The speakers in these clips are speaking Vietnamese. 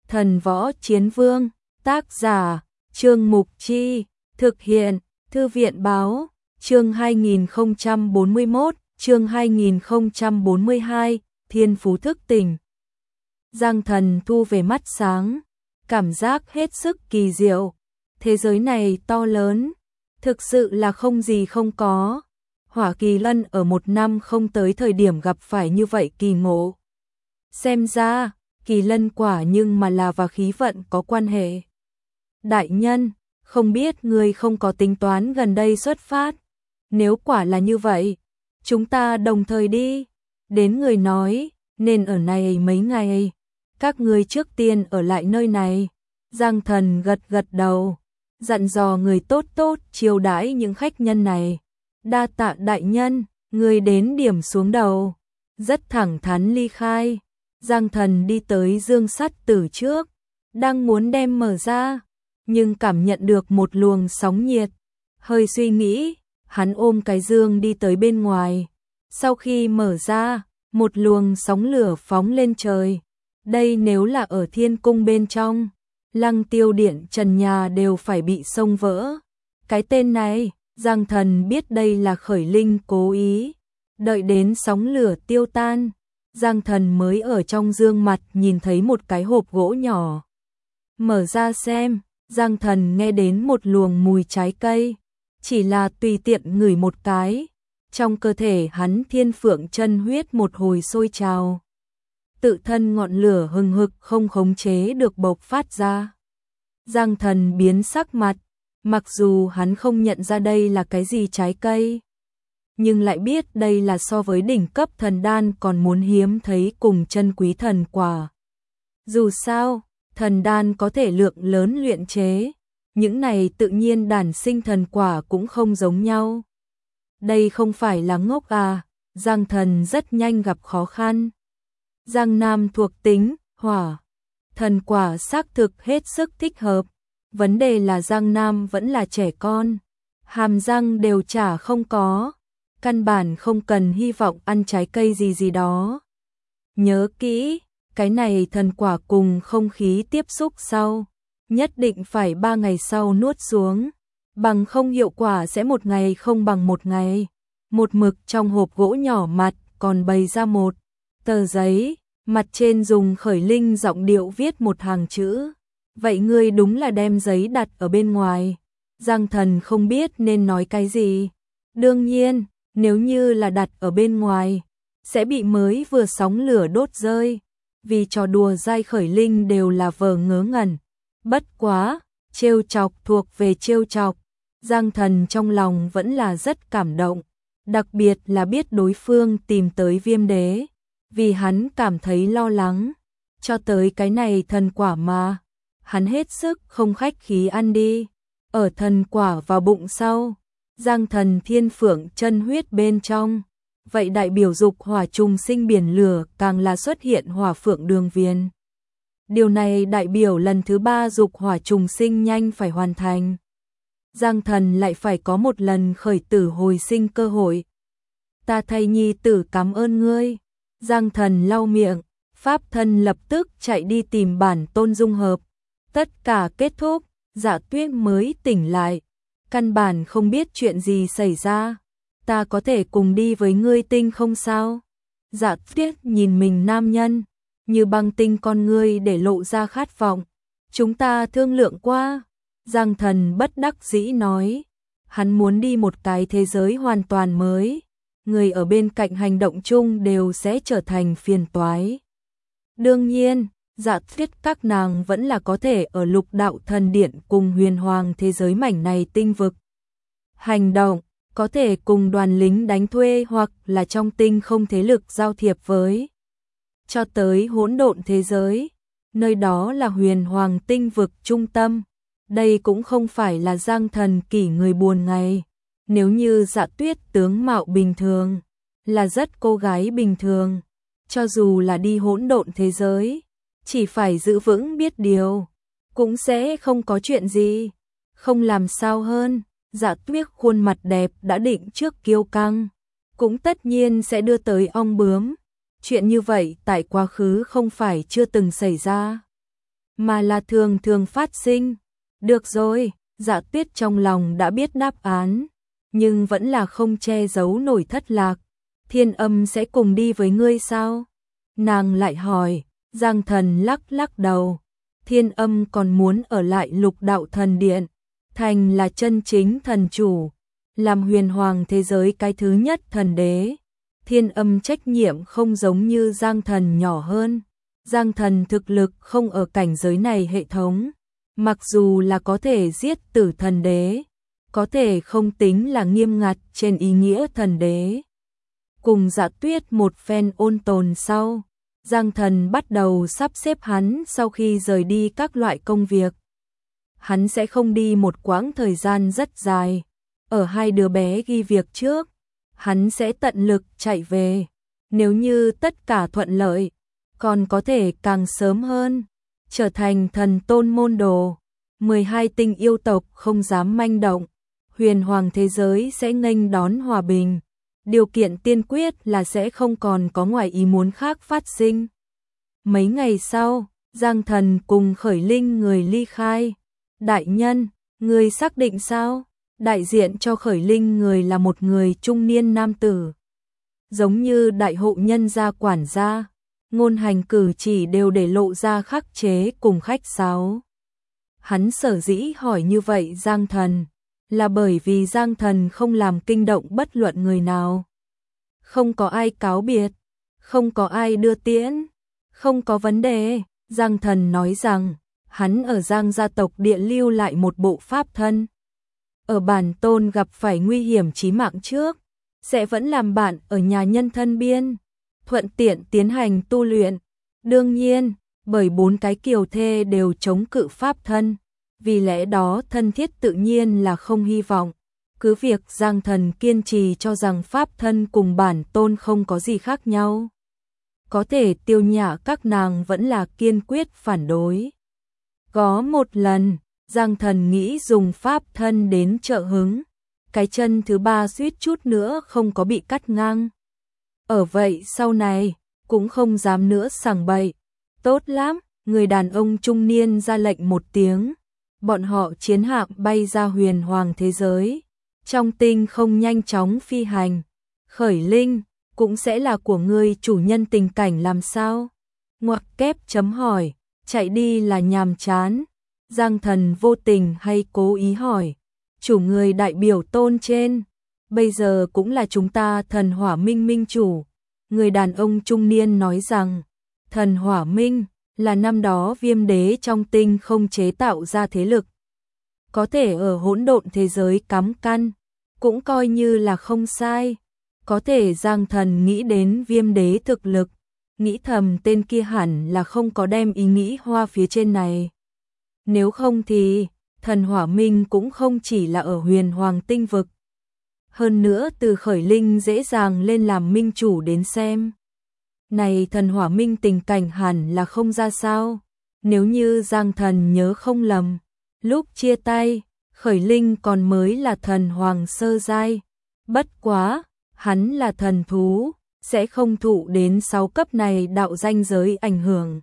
Thần Võ Chiến Vương, tác giả, Trương Mục Chi, thực hiện, Thư viện Báo, chương 2041, chương 2042, Thiên Phú thức tỉnh. Giang Thần thu về mắt sáng, cảm giác hết sức kỳ diệu. Thế giới này to lớn, thực sự là không gì không có. Hỏa Kỳ Lân ở một năm không tới thời điểm gặp phải như vậy kỳ ngộ. Xem ra, Kỳ Lân quả nhưng mà là và khí vận có quan hệ. Đại nhân, không biết người không có tính toán gần đây xuất phát. Nếu quả là như vậy, chúng ta đồng thời đi. Đến người nói, nên ở này mấy ngày. Các ngươi trước tiên ở lại nơi này. Giang Thần gật gật đầu, dặn dò người tốt tốt chiêu đãi những khách nhân này. Đa tạ đại nhân, người đến điểm xuống đầu. Rất thẳng thắn ly khai. Giang Thần đi tới dương sắt tử trước, đang muốn đem mở ra, nhưng cảm nhận được một luồng sóng nhiệt. Hơi suy nghĩ, hắn ôm cái dương đi tới bên ngoài. Sau khi mở ra, một luồng sóng lửa phóng lên trời. Đây nếu là ở thiên cung bên trong, Lăng Tiêu Điện trần nhà đều phải bị xông vỡ. Cái tên này, Giang Thần biết đây là Khởi Linh cố ý. Đợi đến sóng lửa tiêu tan, Giang Thần mới ở trong dương mặt nhìn thấy một cái hộp gỗ nhỏ. Mở ra xem, Giang Thần nghe đến một luồng mùi trái cây. Chỉ là tùy tiện ngửi một cái, trong cơ thể hắn thiên phượng chân huyết một hồi sôi trào. Tự thân ngọn lửa hừng hực không khống chế được bộc phát ra. Giang Thần biến sắc mặt, mặc dù hắn không nhận ra đây là cái gì trái cây, nhưng lại biết đây là so với đỉnh cấp thần đan còn muốn hiếm thấy cùng chân quý thần quả. Dù sao, thần đan có thể lượng lớn luyện chế, những này tự nhiên đản sinh thần quả cũng không giống nhau. Đây không phải là ngốc à, Giang Thần rất nhanh gặp khó khăn. Giang Nam thuộc tính, hỏa, thần quả xác thực hết sức thích hợp. Vấn đề là Giang Nam vẫn là trẻ con, hàm răng đều chả không có, căn bản không cần hy vọng ăn trái cây gì gì đó. Nhớ kỹ, cái này thần quả cùng không khí tiếp xúc sau, nhất định phải 3 ngày sau nuốt xuống, bằng không hiệu quả sẽ một ngày không bằng một ngày. Một mực trong hộp gỗ nhỏ mặt còn bày ra một tờ giấy, mặt trên dùng Khởi Linh giọng điệu viết một hàng chữ. Vậy ngươi đúng là đem giấy đặt ở bên ngoài. Giang Thần không biết nên nói cái gì. Đương nhiên, nếu như là đặt ở bên ngoài, sẽ bị mới vừa sóng lửa đốt rơi. Vì trò đùa dai Khởi Linh đều là vờ ngớ ngẩn. Bất quá, trêu chọc thuộc về trêu chọc. Giang Thần trong lòng vẫn là rất cảm động. Đặc biệt là biết đối phương tìm tới Viêm Đế. Vì hắn cảm thấy lo lắng. Cho tới cái này thần quả mà. Hắn hết sức không khách khí ăn đi. Ở thần quả vào bụng sau, Giang Thần thiên phượng chân huyết bên trong. Vậy đại biểu dục hỏa trùng sinh biển lửa càng là xuất hiện hỏa phượng đường viền. Điều này đại biểu lần thứ 3 dục hỏa trùng sinh nhanh phải hoàn thành. Giang Thần lại phải có một lần khởi tử hồi sinh cơ hội. Ta thay nhi tử cảm ơn ngươi. Giang Thần lau miệng, pháp thân lập tức chạy đi tìm bản tôn dung hợp. Tất cả kết thúc, Dạ Tuyết mới tỉnh lại. Căn bản không biết chuyện gì xảy ra. Ta có thể cùng đi với ngươi tinh không sao? Dạ Tuyết nhìn mình nam nhân, như băng tinh con ngươi để lộ ra khát vọng. Chúng ta thương lượng qua. Giang Thần bất đắc dĩ nói. Hắn muốn đi một cái thế giới hoàn toàn mới. Người ở bên cạnh hành động chung đều sẽ trở thành phiền toái. Đương nhiên, Dạ Tuyết các nàng vẫn là có thể ở Lục Đạo Thần Điện cùng huyền hoàng thế giới mảnh này tinh vực. Hành động, có thể cùng đoàn lính đánh thuê hoặc là trong tinh không thế lực giao thiệp với. Cho tới hỗn độn thế giới, nơi đó là huyền hoàng tinh vực trung tâm. Đây cũng không phải là Giang Thần kỷ người buồn ngày. Nếu như Dạ Tuyết tướng mạo bình thường, là rất cô gái bình thường, cho dù là đi hỗn độn thế giới, chỉ phải giữ vững biết điều, cũng sẽ không có chuyện gì. Không làm sao hơn, Dạ Tuyết khuôn mặt đẹp đã định trước kiêu căng, cũng tất nhiên sẽ đưa tới ong bướm. Chuyện như vậy tại quá khứ không phải chưa từng xảy ra. mà là thường thường phát sinh. Được rồi, Dạ Tuyết trong lòng đã biết đáp án, nhưng vẫn là không che giấu nổi thất lạc. Thiên Âm sẽ cùng đi với ngươi sao? Nàng lại hỏi. Giang Thần lắc lắc đầu. Thiên Âm còn muốn ở lại Lục Đạo Thần Điện, thành là chân chính thần chủ, làm huyền hoàng thế giới cái thứ nhất thần đế. Thiên Âm trách nhiệm không giống như Giang Thần nhỏ hơn. Giang Thần thực lực không ở cảnh giới này hệ thống, mặc dù là có thể giết tử thần đế, có thể không tính là nghiêm ngặt trên ý nghĩa thần đế. Cùng Dạ Tuyết một phen ôn tồn sau, Giang Thần bắt đầu sắp xếp hắn sau khi rời đi các loại công việc. Hắn sẽ không đi một quãng thời gian rất dài, ở hai đứa bé ghi việc trước, hắn sẽ tận lực chạy về. Nếu như tất cả thuận lợi, còn có thể càng sớm hơn, trở thành thần tôn môn đồ. 12 tinh yêu tộc không dám manh động, huyền hoàng thế giới sẽ nghênh đón hòa bình. Điều kiện tiên quyết là sẽ không còn có ngoài ý muốn khác phát sinh. Mấy ngày sau, Giang Thần cùng Khởi Linh người ly khai. Đại nhân, người xác định sao? Đại diện cho Khởi Linh người là một người trung niên nam tử. Giống như đại hộ nhân gia quản gia, ngôn hành cử chỉ đều để lộ ra khắc chế cùng khách sáo. Hắn sở dĩ hỏi như vậy Giang Thần, là bởi vì Giang Thần không làm kinh động bất luận người nào. Không có ai cáo biệt, không có ai đưa tiễn, không có vấn đề. Giang Thần nói rằng, hắn ở Giang gia tộc địa lưu lại một bộ pháp thân. Ở bản tôn gặp phải nguy hiểm chí mạng trước, sẽ vẫn làm bạn ở nhà nhân thân biên, thuận tiện tiến hành tu luyện. Đương nhiên, bởi 4 cái kiều thê đều chống cự pháp thân, vì lẽ đó thân thiết tự nhiên là không hy vọng. Cứ việc Giang Thần kiên trì cho rằng pháp thân cùng bản tôn không có gì khác nhau, có thể Tiêu Nhã các nàng vẫn là kiên quyết phản đối. Có một lần, Giang Thần nghĩ dùng pháp thân đến trợ hứng, cái chân thứ 3 suýt chút nữa không có bị cắt ngang. Ở vậy sau này, cũng không dám nữa sảng bậy. Tốt lắm, người đàn ông trung niên ra lệnh một tiếng. Bọn họ chiến hạm bay ra huyền hoàng thế giới. Trong tinh không nhanh chóng phi hành. Khởi Linh, cũng sẽ là của ngươi chủ nhân tình cảnh làm sao? Ngoặc kép chấm hỏi, chạy đi là nhàm chán. Giang Thần vô tình hay cố ý hỏi. Chủ người đại biểu tôn trên, bây giờ cũng là chúng ta thần hỏa minh minh chủ. Người đàn ông trung niên nói rằng, thần hỏa minh là năm đó Viêm đế trong tinh không chế tạo ra thế lực. Có thể ở hỗn độn thế giới cắm căn, cũng coi như là không sai. Có thể Giang Thần nghĩ đến Viêm đế thực lực, nghĩ thầm tên kia hẳn là không có đem ý nghĩ hoa phía trên này. Nếu không thì, thần hỏa minh cũng không chỉ là ở huyền hoàng tinh vực. Hơn nữa từ Khởi Linh dễ dàng lên làm minh chủ đến xem. Này thần hỏa minh tình cảnh hẳn là không ra sao. Nếu như Giang Thần nhớ không lầm, lúc chia tay, Khởi Linh còn mới là thần hoàng sơ giai. Bất quá, hắn là thần thú, sẽ không thụ đến 6 cấp này đạo danh giới ảnh hưởng.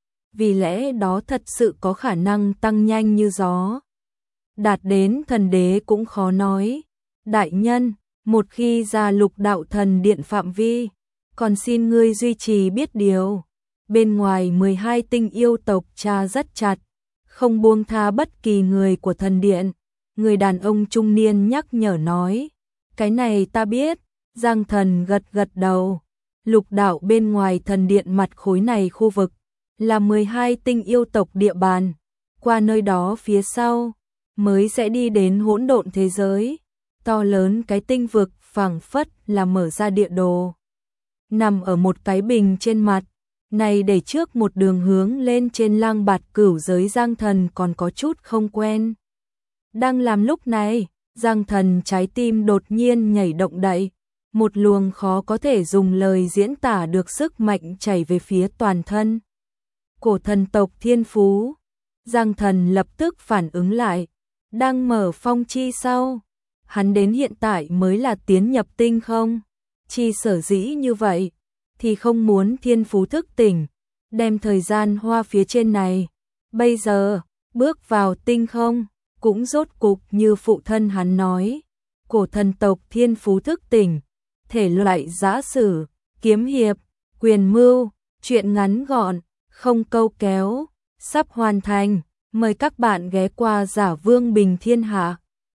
Vì lẽ đó thật sự có khả năng tăng nhanh như gió. Đạt đến thần đế cũng khó nói. Đại nhân, một khi ra Lục Đạo Thần Điện phạm vi, còn xin ngươi duy trì biết điều. Bên ngoài 12 tinh yêu tộc tra rất chặt, không buông tha bất kỳ người của thần điện. Người đàn ông trung niên nhắc nhở nói, cái này ta biết. Giang Thần gật gật đầu. Lục đạo bên ngoài thần điện mặt khối này khu vực là 12 tinh yêu tộc địa bàn. Qua nơi đó phía sau mới sẽ đi đến hỗn độn thế giới. To lớn cái tinh vực phảng phất là mở ra địa đồ, nằm ở một cái bình trên mặt này, để trước một đường hướng lên trên Lang Bạt Cửu giới. Giang Thần còn có chút không quen. Đang làm lúc này, Giang Thần trái tim đột nhiên nhảy động đậy, một luồng khó có thể dùng lời diễn tả được sức mạnh chảy về phía toàn thân. Cổ thần tộc thiên phú. Giang Thần lập tức phản ứng lại, đang mở phong chi sau. Hắn đến hiện tại mới là tiến nhập tinh không. Chi sở dĩ như vậy, thì không muốn thiên phú thức tỉnh, đem thời gian hoa phía trên này. Bây giờ, bước vào tinh không, cũng rốt cục như phụ thân hắn nói, cổ thần tộc thiên phú thức tỉnh, thể loại giã sử, kiếm hiệp, quyền mưu, truyện ngắn gọn, không câu kéo, sắp hoàn thành, mời các bạn ghé qua Giả Vương Bình Thiên Hạ.